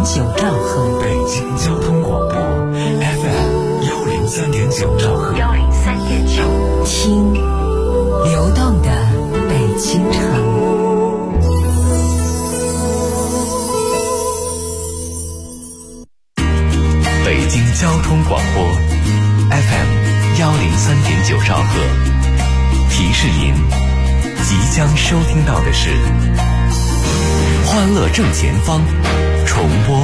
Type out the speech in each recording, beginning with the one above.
103.9兆赫， 北京交通广播 FM 103.9兆赫 103.9，听流动的北京城。 北京交通广播 FM 103.9兆赫，提示您即将收听到的是欢乐正前方重播。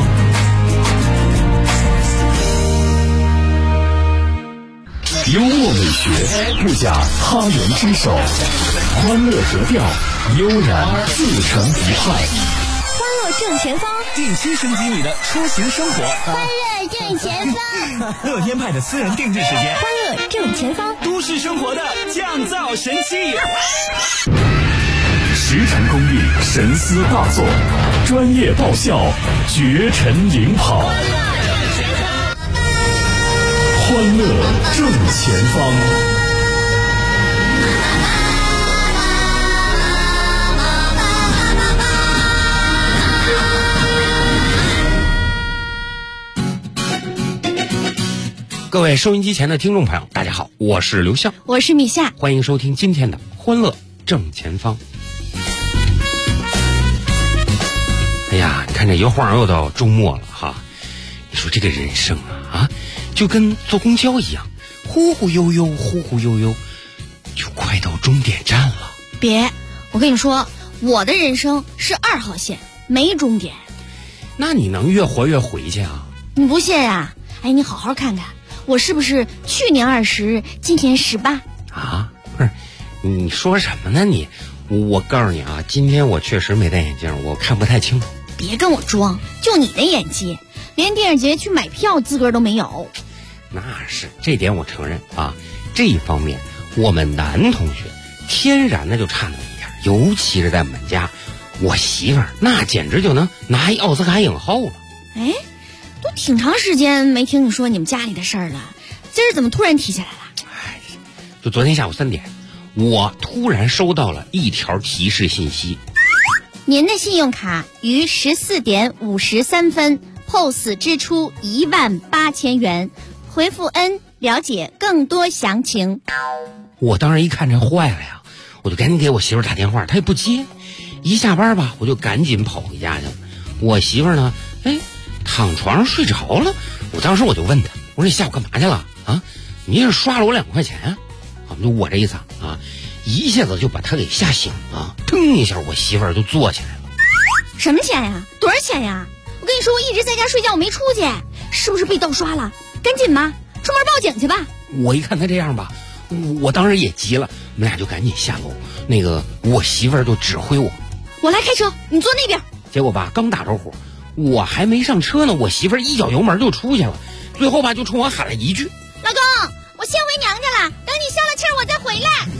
幽默美学不假他人之手，欢乐格调悠然自成一派。 欢乐正前方， 定期升级你的出行生活。 欢乐正前方， 乐天派的私人定制时间。 欢乐正前方， 都市生活的降噪神器。 实诚公益，神思大作，专业爆笑，绝尘领跑。欢乐正前方。 各位收音机前的听众朋友，大家好，我是刘向， 我是米夏， 欢迎收听今天的欢乐正前方。哎呀，你看这一晃又到周末了哈，你说这个人生啊，就跟坐公交一样，忽忽悠悠，忽忽悠悠，就快到终点站了。 别，我跟你说，我的人生是2号线，没终点。 那你能越活越回去啊？ 你不信啊？哎，你好好看看，我是不是去年20，今年18？ 啊，不是，你说什么呢你？我告诉你啊，今天我确实没戴眼镜，我看不太清。 别跟我装，就你的演技，连电影节去买票资格都没有。 那是，这点我承认啊。这一方面，我们男同学天然的就差那么一点，尤其是在我们家，我媳妇儿那简直就能拿一奥斯卡影后了。 哎，都挺长时间没听你说你们家里的事儿了，今儿怎么突然提起来了？ 哎，就昨天下午3点，我突然收到了一条提示信息。 您的信用卡于14点53分 POS 支出18000元，回复 N 了解更多详情。 我当时一看这坏了呀，我就赶紧给我媳妇打电话，她也不接。一下班吧，我就赶紧跑回家去了。我媳妇呢，躺床上睡着了。我当时我就问她，我说你下午干嘛去了啊？你是刷了我2块钱啊？就我这一嗓啊，一下子就把她给吓醒了。腾一下，我媳妇儿就坐起来了。 什么钱呀？多少钱呀？我跟你说，我一直在家睡觉，我没出去，是不是被盗刷了？赶紧吧，出门报警去吧。 我一看她这样吧，我当时也急了，我们俩就赶紧下楼。我媳妇儿就指挥我来开车，你坐那边。 结果吧，刚打着火，我还没上车呢，我媳妇儿一脚油门就出去了。最后吧，就冲我喊了一句：“ 老公，我先回娘家了，等你消了气儿我再回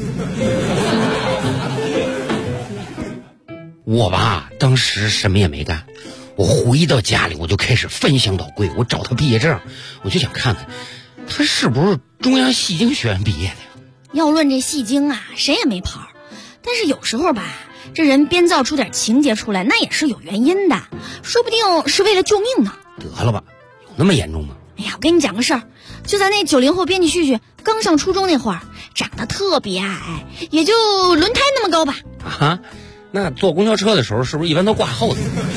来。”我吧，当时什么也没干，我回到家里我就开始翻箱倒柜，我找他毕业证，我就想看看他是不是中央戏精学院毕业的呀。 要论这戏精啊，谁也没跑，但是有时候吧，这人编造出点情节出来，那也是有原因的，说不定是为了救命呢。 得了吧，有那么严重吗？ 哎呀，我跟你讲个事儿，就在那90后编辑旭旭刚上初中那会儿，长得特别矮，也就轮胎那么高吧。 啊，那坐公交车的时候是不是一般都挂后头？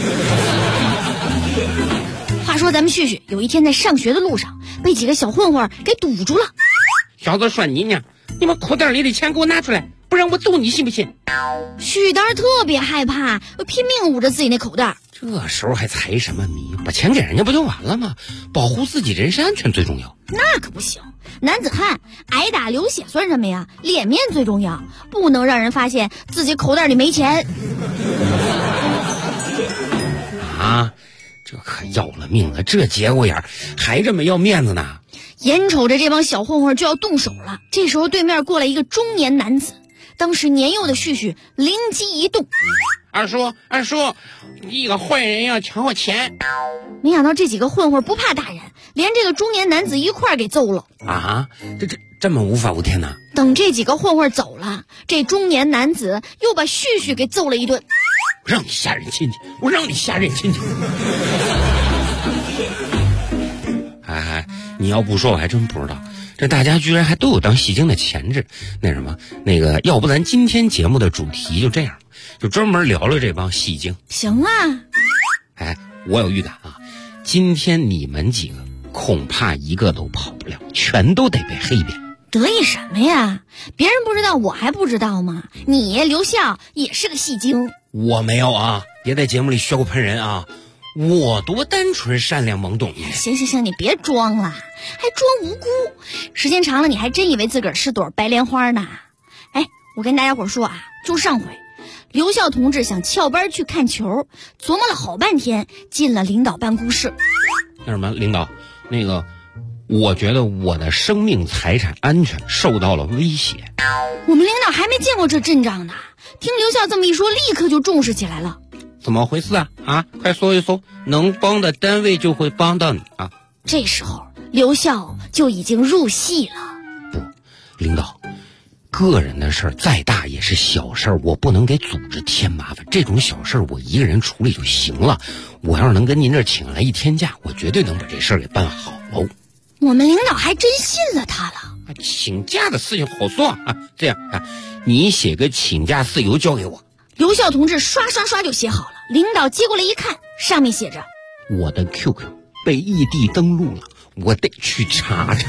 话说咱们旭旭有一天在上学的路上被几个小混混给堵住了。 小子说你呢，你们裤袋里的钱给我拿出来，不然我揍你信不信？ 旭当时特别害怕，拼命捂着自己那口袋。 这时候还财什么迷？把钱给人家不就完了吗？保护自己人身安全最重要。 那可不行，男子汉挨打流血算什么呀？脸面最重要，不能让人发现自己口袋里没钱。 啊，这可要了命了，这节骨眼还这么要面子呢。 眼瞅着这帮小混混就要动手了，这时候对面过来一个中年男子，当时年幼的旭旭灵机一动： 二叔，一个坏人要抢我钱。 没想到这几个混混不怕大人，连这个中年男子一块儿给揍了。 啊，这么无法无天呢？ 等这几个混混走了，这中年男子又把旭旭给揍了一顿。 我让你吓人亲戚，我让你吓人亲戚。 你要不说我还真不知道，这大家居然还都有当戏精的潜质。那什么，要不咱今天节目的主题就这样，就专门聊聊这帮戏精。 行啊。 哎，我有预感啊，今天你们几个恐怕一个都跑不了，全都得被黑扁。 得意什么呀？别人不知道我还不知道吗？你刘笑也是个戏精。 我没有啊，别在节目里血口喷人啊！我多单纯善良懵懂呀！ 行，你别装了，还装无辜，时间长了你还真以为自个儿是朵白莲花呢。哎，我跟大家伙说啊，就上回刘笑同志想翘班去看球，琢磨了好半天，进了领导办公室。 那什么，领导，我觉得我的生命财产安全受到了威胁。 我们领导还没见过这阵仗呢，听刘笑这么一说，立刻就重视起来了。 怎么回事啊？快说一说，能帮的单位就会帮到你啊。 这时候刘笑就已经入戏了。 不，领导，个人的事儿再大也是小事儿，我不能给组织添麻烦。这种小事儿我一个人处理就行了。我要是能跟您这儿请来一天假，我绝对能把这事儿给办好喽。 我们领导还真信了他了。 请假的事情好说啊，这样啊，你写个请假事由交给我。 刘笑同志刷就写好了，领导接过来一看，上面写着： 我的 QQ 被异地登录了，我得去查查。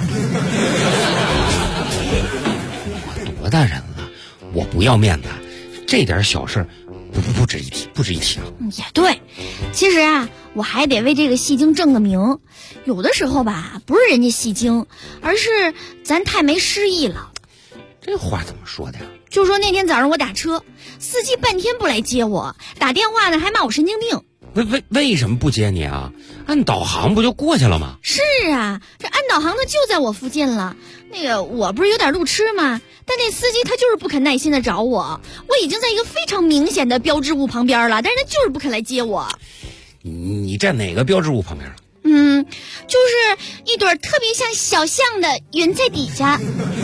我多大人了，我不要面子，这点小事不值一提，不值一提啊。 也对，其实啊，我还得为这个戏精正个名。有的时候吧，不是人家戏精，而是咱太没诗意了。 这话怎么说的呀？ 就说那天早上我打车，司机半天不来接我，打电话呢还骂我神经病。 为什么不接你啊？按导航不就过去了吗？ 是啊，这按导航的就在我附近了。我不是有点路痴吗？但那司机他就是不肯耐心的找我，我已经在一个非常明显的标志物旁边了，但是他就是不肯来接我。 你站哪个标志物旁边？ 就是一朵特别像小象的云在底下。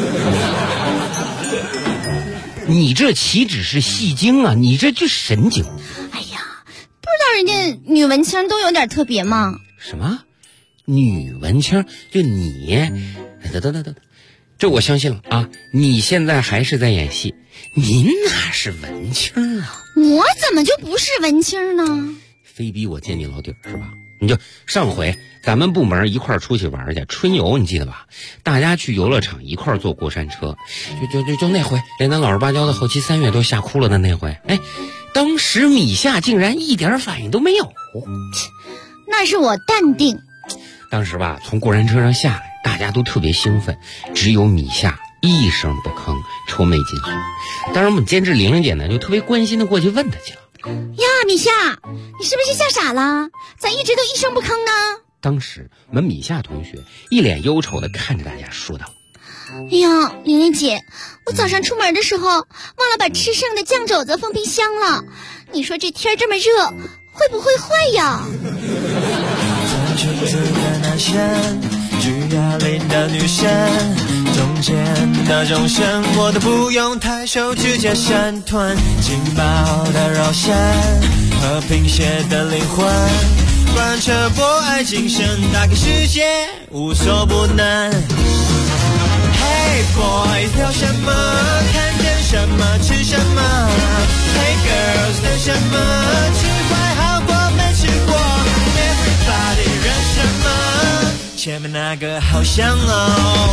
你这岂止是戏精啊，你这就神经。 哎呀，不知道人家女文青都有点特别吗？ 什么女文青？就你等，这我相信了啊！你现在还是在演戏，您哪是文青啊？ 我怎么就不是文青呢？ 非逼我揭你老底儿是吧？你就上回咱们部门一块儿出去玩去春游，你记得吧？大家去游乐场一块儿坐过山车，就那回，连咱老实巴交的后期3月都吓哭了的那回。哎，当时米夏竟然一点反应都没有。 那是我淡定。 当时吧，从过山车上下来，大家都特别兴奋，只有米夏一声不吭，愁眉紧锁。当然，我们监制玲玲姐呢，就特别关心的过去问她去了。 呀，米夏，你是不是吓傻了？咋一直都一声不吭呢？ 当时我们米夏同学一脸忧愁的看着大家说道： 哎呀，玲玲姐，我早上出门的时候忘了把吃剩的酱肘子放冰箱了，你说这天这么热，会不会坏呀？ 举哑铃的女神，中间的钟声我都不用抬手，直接闪团劲爆的肉身和贫血的灵魂，贯彻博爱精神，打开世界无所不能。Hey boys， 聊什么？看见什么？吃什么 ？Hey girls， 等什么？吃坏好过没吃过 ？Everybody， 忍什么？前面那个好香哦，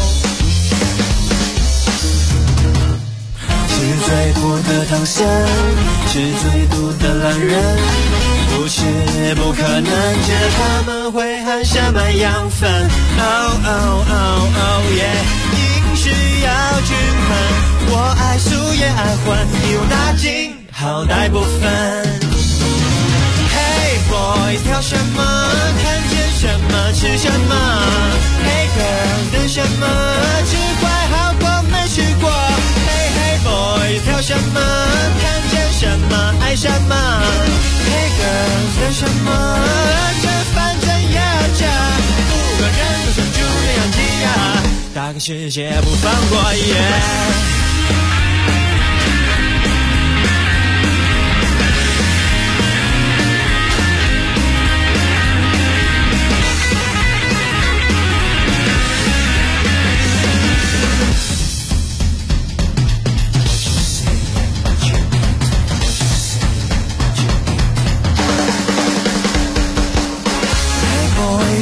是最苦的唐僧，是最毒的狼人，不是不可能，只他们会含什么养分 ？Oh oh oh oh yeah， 饮食要均衡，我爱素也爱荤，一网打尽，好歹不分。Hey boys， 挑什么？看见什么？吃什么 ？Hey girls， 等什么？吃坏好过没吃过。Hey boys， 挑什么？看见什么？爱什么 ？Hey girls， 等什么？这反正也要加，不管人都像猪一样挤压，打开世界不放过耶。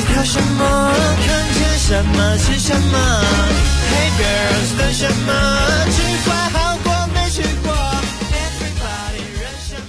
靠什么看见什么是什么 Hey girls 等什么去过好过没去过 Everybody 认什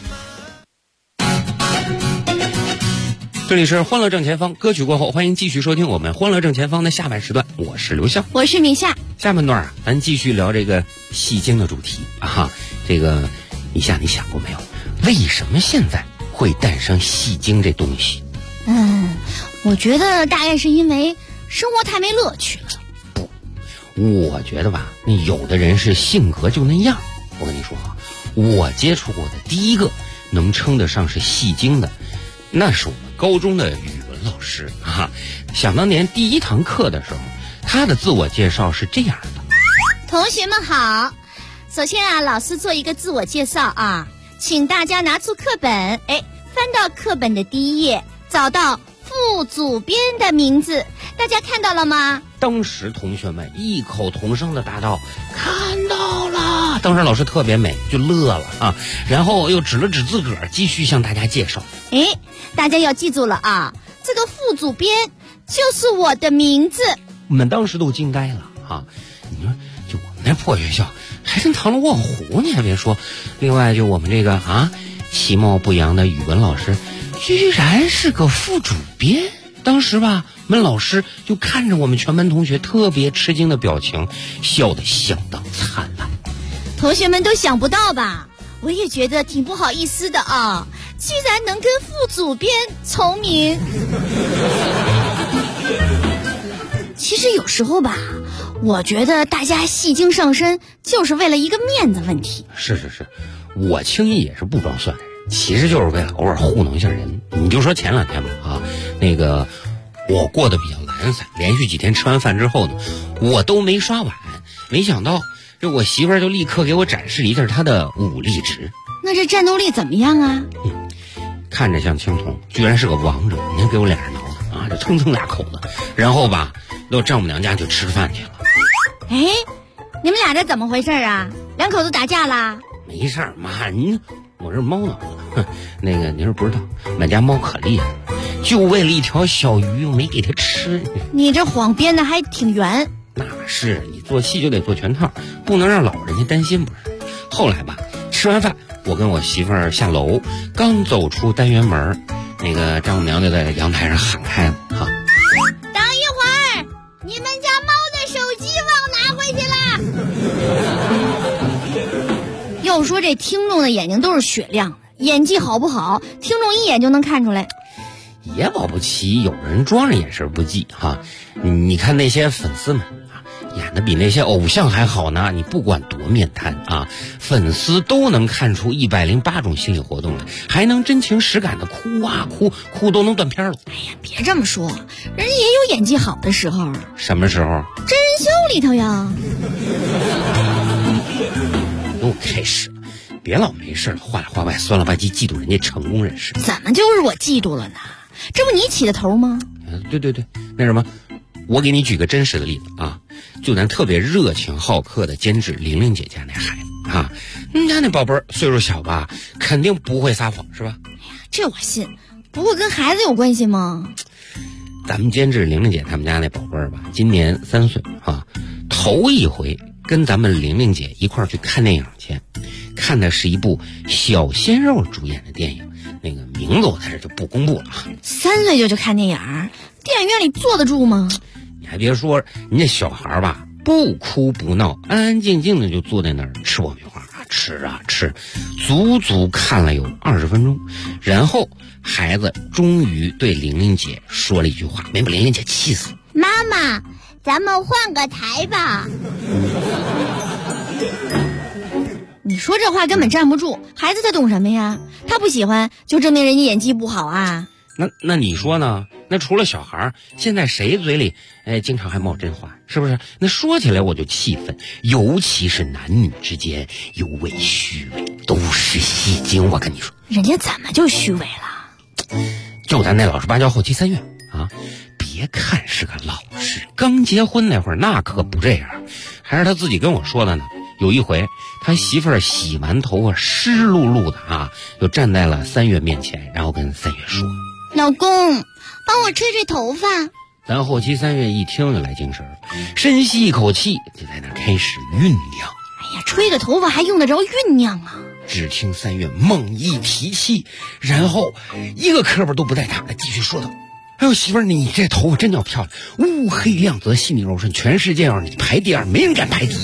么这里是欢乐正前方，歌曲过后欢迎继续收听我们欢乐正前方的下半时段，我是刘笑， 我是米夏。 下半段咱继续聊这个戏精的主题啊。这个米夏，你想过没有，为什么现在会诞生戏精这东西？ 我觉得大概是因为生活太没乐趣了。 我觉得吧，那有的人是性格就那样。我跟你说啊，我接触过的第一个能称得上是戏精的，那是我们高中的语文老师啊。想当年第一堂课的时候，他的自我介绍是这样的： 同学们好，首先啊，老师做一个自我介绍啊，请大家拿出课本，翻到课本的第一页，找到副主编的名字，大家看到了吗？ 当时同学们异口同声的答道：看到了。当时老师特别美，就乐了啊，然后又指了指自个儿，继续向大家介绍。 大家要记住了啊，这个副主编就是我的名字。 我们当时都惊呆了啊！你说，就我们那破学校，还真堂龙卧虎，你还别说。另外，就我们这个其貌不扬的语文老师，居然是个副主编。当时吧，我们老师就看着我们全班同学特别吃惊的表情，笑得相当灿烂。 同学们都想不到吧？我也觉得挺不好意思的啊，居然能跟副主编重名。其实有时候吧，我觉得大家戏精上身就是为了一个面子问题。 是，我轻易也是不装蒜的人，其实就是为了偶尔糊弄一下人。你就说前两天吧那个我过得比较懒散，连续几天吃完饭之后呢，我都没刷碗，没想到这我媳妇儿就立刻给我展示一下她的武力值。 那这战斗力怎么样啊？ 看着像青铜，居然是个王者。你看给我脸上挠的这蹭蹭俩口子，然后吧到丈母娘家就吃饭去了。 你们俩这怎么回事啊？两口子打架啦？ 没事儿，妈，我这猫挠的。那个你是不知道，俺家猫可厉害了，就为了一条小鱼，我没给它吃。 你这谎编的还挺圆。 那是，你做戏就得做全套，不能让老人家担心不是。后来吧，吃完饭，我跟我媳妇儿下楼，刚走出单元门，那个丈母娘就在阳台上喊开了等一会儿，你们家猫的手机忘拿回去了。要说这听众的眼睛都是雪亮的，演技好不好，听众一眼就能看出来。 也保不齐有人装着眼神不济你看那些粉丝们演的比那些偶像还好呢。你不管多面瘫粉丝都能看出108种心理活动来，还能真情实感的哭都能断片了。 别这么说，人家也有演技好的时候。 什么时候？ 真人秀里头呀。 又开始了，别老没事话里话外酸了吧唧嫉妒人家成功人士。 怎么就是我嫉妒了呢？这不你起的头吗？ 对，那什么，我给你举个真实的例子就咱特别热情好客的监制玲玲姐家那孩子人家那宝贝儿岁数小吧，肯定不会撒谎是吧？ 这我信，不过跟孩子有关系吗？ 咱们监制玲玲姐他们家那宝贝儿吧，今年3岁头一回跟咱们玲玲姐一块儿去看电影去，看的是一部小鲜肉主演的电影，那个名字我在这就不公布了 3岁就去看电影，电影院里坐得住吗？ 你还别说，人家小孩吧不哭不闹，安安静静的就坐在那儿吃爆米花吃，足足看了有20分钟，然后孩子终于对玲玲姐说了一句话，没把玲玲姐气死。 妈妈，咱们换个台吧。你说这话根本站不住，孩子他懂什么呀？他不喜欢就证明人家演技不好啊。 那你说呢？那除了小孩，现在谁嘴里经常还冒真话，是不是？那说起来我就气愤，尤其是男女之间尤为虚伪，都是戏精。我跟你说， 人家怎么就虚伪了？ 就咱那老实巴交后期3月别看是个老实，刚结婚那会儿那可不这样，还是他自己跟我说的呢。有一回他媳妇儿洗完头发湿漉漉的就站在了3月面前，然后跟3月说： 老公， 帮我吹吹头发。 咱后期3月一听就来精神，深吸一口气，就在那开始酝酿。 哎呀，吹个头发还用得着酝酿啊？ 只听3月猛一提气，然后一个磕巴都不带打的继续说道：“哎呦，媳妇儿，你这头发真叫漂亮，乌黑亮泽，细腻柔顺，全世界要是你排第2，没人敢排第1。”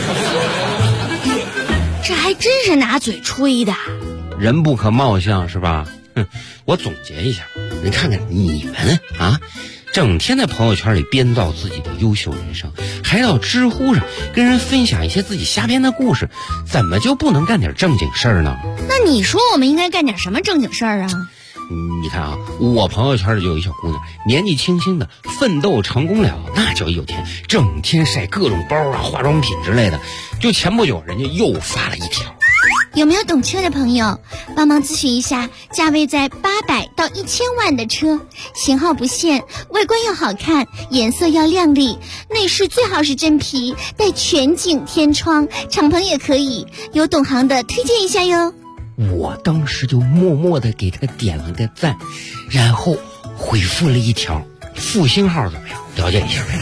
这还真是拿嘴吹的。 人不可貌相是吧？我总结一下，你看看你们啊，整天在朋友圈里编造自己的优秀人生，还到知乎上跟人分享一些自己瞎编的故事，怎么就不能干点正经事儿呢？ 那你说我们应该干点什么正经事儿啊？ 你看啊，我朋友圈里就有一小姑娘，年纪轻轻的奋斗成功了，那叫有天，整天晒各种包啊、化妆品之类的。就前不久，人家又发了一条。 有没有懂车的朋友帮忙咨询一下价位在800到1000万的车，型号不限，外观要好看，颜色要亮丽，内饰最好是真皮，带全景天窗，敞篷也可以，有懂行的推荐一下哟。 我当时就默默地给他点了个赞，然后回复了一条复兴号怎么样，了解一下呗。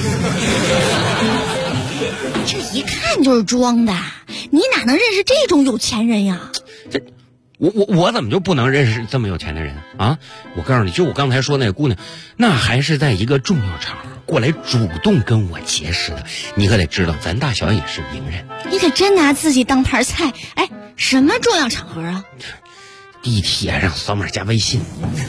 这一看就是装的，你哪能认识这种有钱人呀？ 我怎么就不能认识这么有钱的人啊？我告诉你，就我刚才说那个姑娘，那还是在一个重要场合过来主动跟我结识的。你可得知道，咱大小也是名人。 你可真拿自己当盘菜。哎，什么重要场合啊？ 地铁上扫码加微信。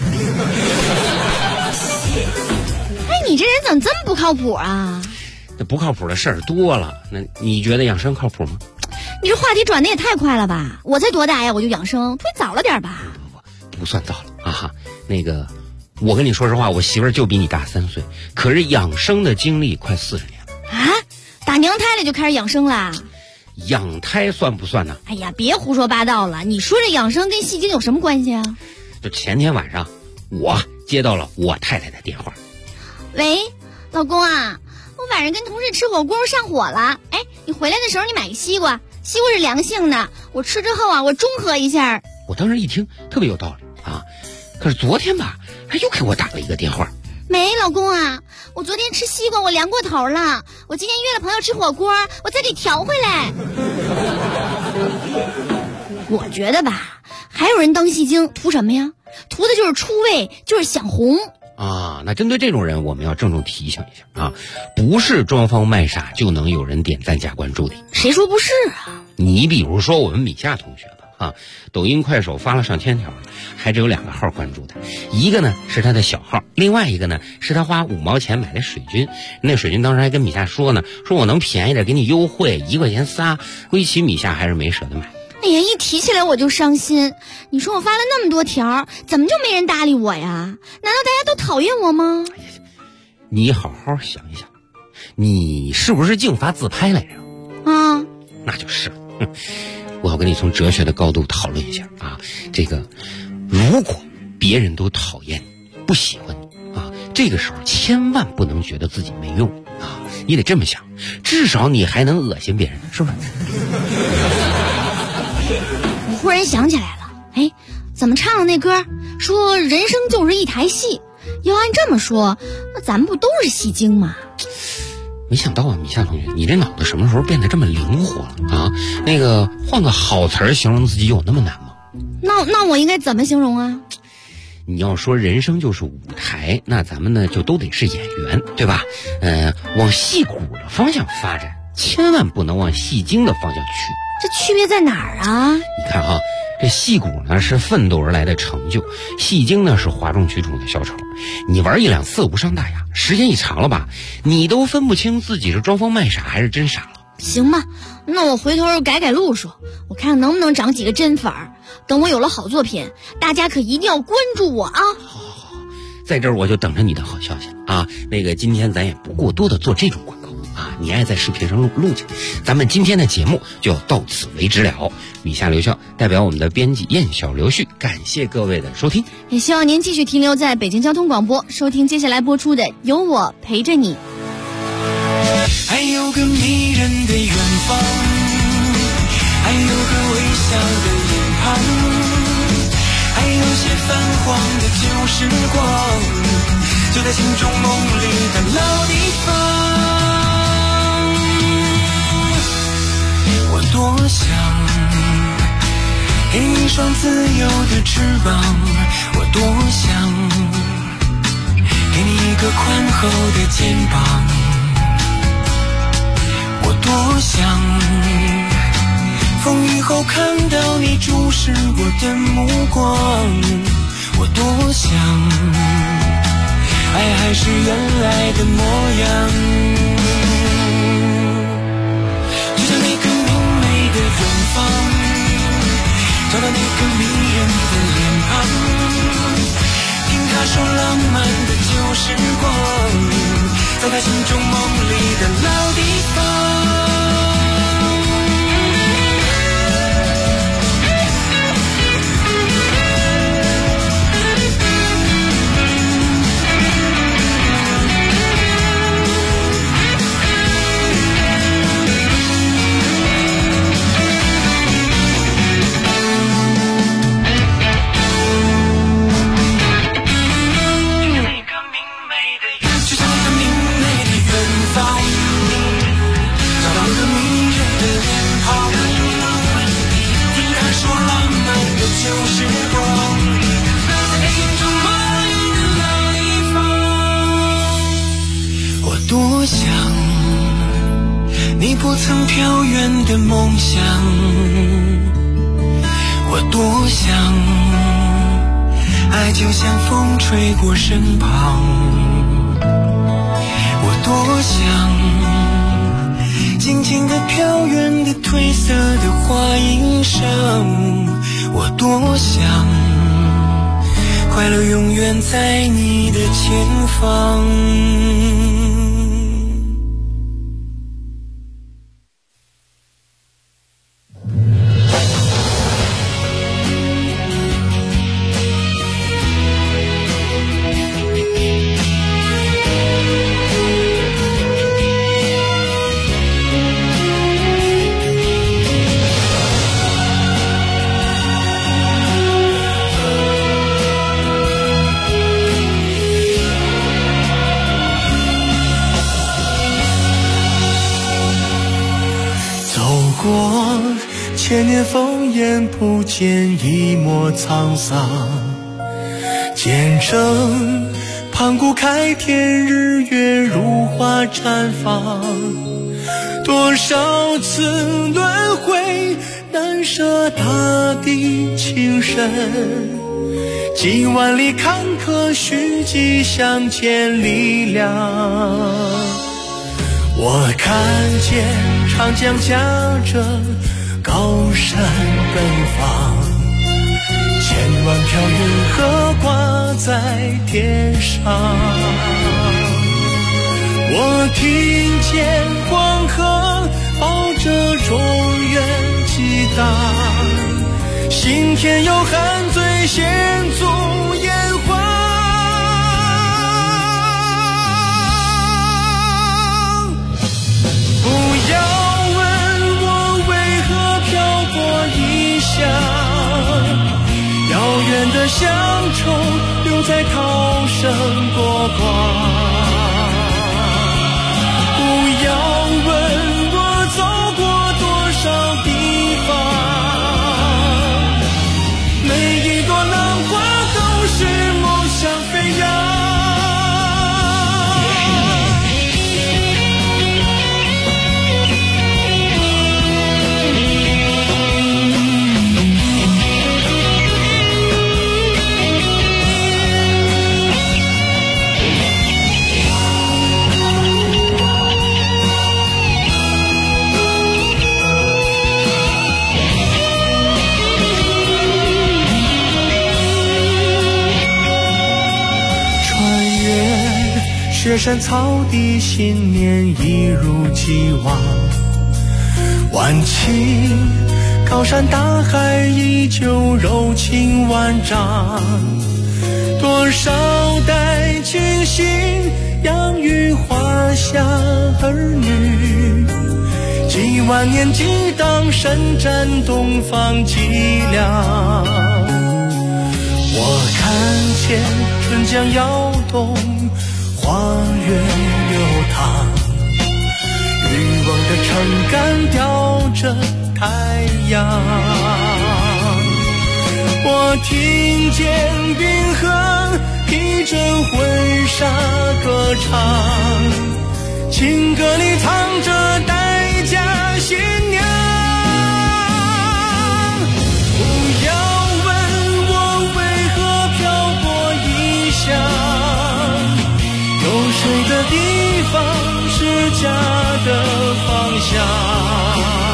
哎，你这人怎么这么不靠谱啊？ 这不靠谱的事儿多了，那你觉得养生靠谱吗？ 你这话题转的也太快了吧！我才多大呀，我就养生，忒早了点吧？ 不算早了啊哈。那个，我跟你说实话，我媳妇儿就比你大3岁，可是养生的经历快40年了啊！打娘胎里就开始养生啦？ 养胎算不算呢？ 哎呀，别胡说八道了！你说这养生跟戏精有什么关系啊？ 就前天晚上，我接到了我太太的电话。 喂，老公啊，我晚上跟同事吃火锅上火了。哎，你回来的时候你买个西瓜。西瓜是良性的，我吃之后啊，我中和一下。我当时一听特别有道理啊，可是昨天吧，他又给我打了一个电话。没，老公啊，我昨天吃西瓜我凉过头了，我今天约了朋友吃火锅，我再给调回来。我觉得吧，还有人当戏精图什么呀？图的就是出位，就是想红。啊，那针对这种人，我们要郑重提醒一下啊，不是装疯卖傻就能有人点赞加关注的。谁说不是啊？你比如说我们米夏同学吧，啊，抖音、快手发了上千条，还只有2个号关注的，一个呢是他的小号，另外一个呢是他花5毛钱买的水军。那水军当时还跟米夏说呢，说我能便宜点给你优惠，1块钱仨，归其米夏还是没舍得买。哎呀，一提起来我就伤心。你说我发了那么多条，怎么就没人搭理我呀？难道大家都讨厌我吗？你好好想一想，你是不是净发自拍来着？啊，那就是了。我要跟你从哲学的高度讨论一下啊。这个，如果别人都讨厌你、不喜欢你啊，这个时候千万不能觉得自己没用啊。你得这么想，至少你还能恶心别人，是吧？我忽然想起来了，哎，怎么唱的那歌说人生就是一台戏，要按这么说，那咱们不都是戏精吗？没想到啊，米夏同学，你这脑子什么时候变得这么灵活了啊？那个换个好词儿形容自己有那么难吗？那我应该怎么形容啊？你要说人生就是舞台，那咱们呢就都得是演员，对吧？往戏骨的方向发展，千万不能往戏精的方向去。这区别在哪儿啊？你看哈，这戏骨呢是奋斗而来的成就，戏精呢是哗众取宠的小丑。你玩1-2次无伤大雅，时间一长了吧，你都分不清自己是装疯卖傻还是真傻了。行吧，那我回头改改路数，我看看能不能长几个真粉儿。等我有了好作品，大家可一定要关注我啊！好，在这儿我就等着你的好消息啊。那个今天咱也不过多的做这种广告啊，你爱在视频上录去。咱们今天的节目就到此为止了。米夏刘笑代表我们的编辑燕小刘旭，感谢各位的收听，也希望您继续停留在北京交通广播，收听接下来播出的《有我陪着你》。 还有个迷人的远方，还有个微笑的脸庞，还有些泛黄的旧时光， 就在心中梦里的老地方。我多想给你一双自由的翅膀，我多想给你一个宽厚的肩膀，我多想风雨后看到你注视我的目光，我多想爱还是原来的模样，就像那个明媚的远方，找到那个迷人的脸庞，听他说浪漫的旧时光，在他心中梦里的老地方。多想你不曾飘远的梦想，我多想爱就像风吹过身旁，我多想静静地飘远的褪色的花衣裳，我多想快乐永远在你的前方。 千年烽烟不见一抹沧桑，见证盘古开天，日月如花绽放，多少次轮回难舍大地情深，几万里坎坷蓄积向前力量。我看见长江夹着高山奔放，千万条云河挂在天上，我听见黄河抱着中原激荡，心田有汉醉献足炎黄。不要遥远的乡愁留在涛声波光，不要问我走过多少地方，每一朵浪花都是梦想飞扬。雪山草地，信念一如既往，万顷高山大海依旧柔情万丈，多少代亲信养育华夏儿女，几万年激荡伸展东方脊梁。我看见春江摇动花月流淌，欲望的长杆吊着太阳。我听见冰河披着婚纱歌唱，情歌里藏着待嫁新娘。不要问我为何漂泊异乡，有水的地方是家的方向。